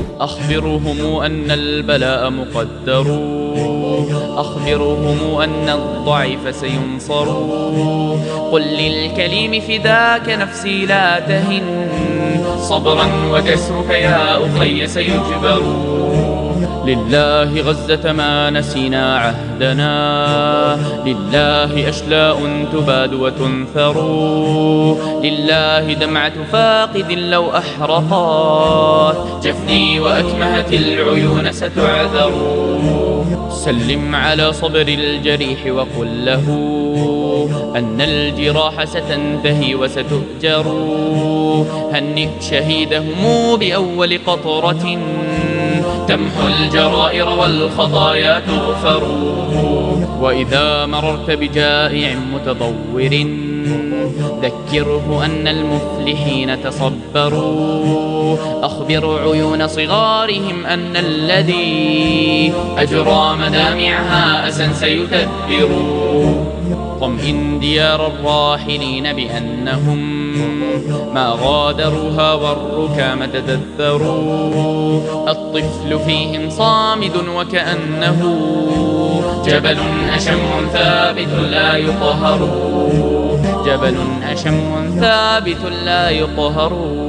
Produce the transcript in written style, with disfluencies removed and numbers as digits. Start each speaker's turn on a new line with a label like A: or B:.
A: أخبرهم أن البلاء مقدر، أخبرهم أن الضعيف سينصر. قل للكليم فداك نفسي لا تهن، صبرا وكسرك يا أخي سيجبر. لله غزة ما نسينا عهدنا، لله أشلاء تباد وتنثر، لله دمعة فاقد لو أحرقت جفني وأكمهت العيون ستعذر. سلم على صبر الجريح وقل له أن الجراح ستنتهي وستؤجر. هنئ شهيدهم بأول قطرة تمحو الجرائر والخطايا تغفر. وإذا مررت بجائع متضور ذكره أن المفلحين تصبروا. أخبر عيون صغارهم أن الذي أجرى مدامعها أسا سيتدبر. طمئن ديار الراحلين بأنهم ما غادروها والركام تدثروا. الطفل فيهم صامد وكأنه جبل أشم ثابت لا يقهر، جبل أشم ثابت لا يقهر.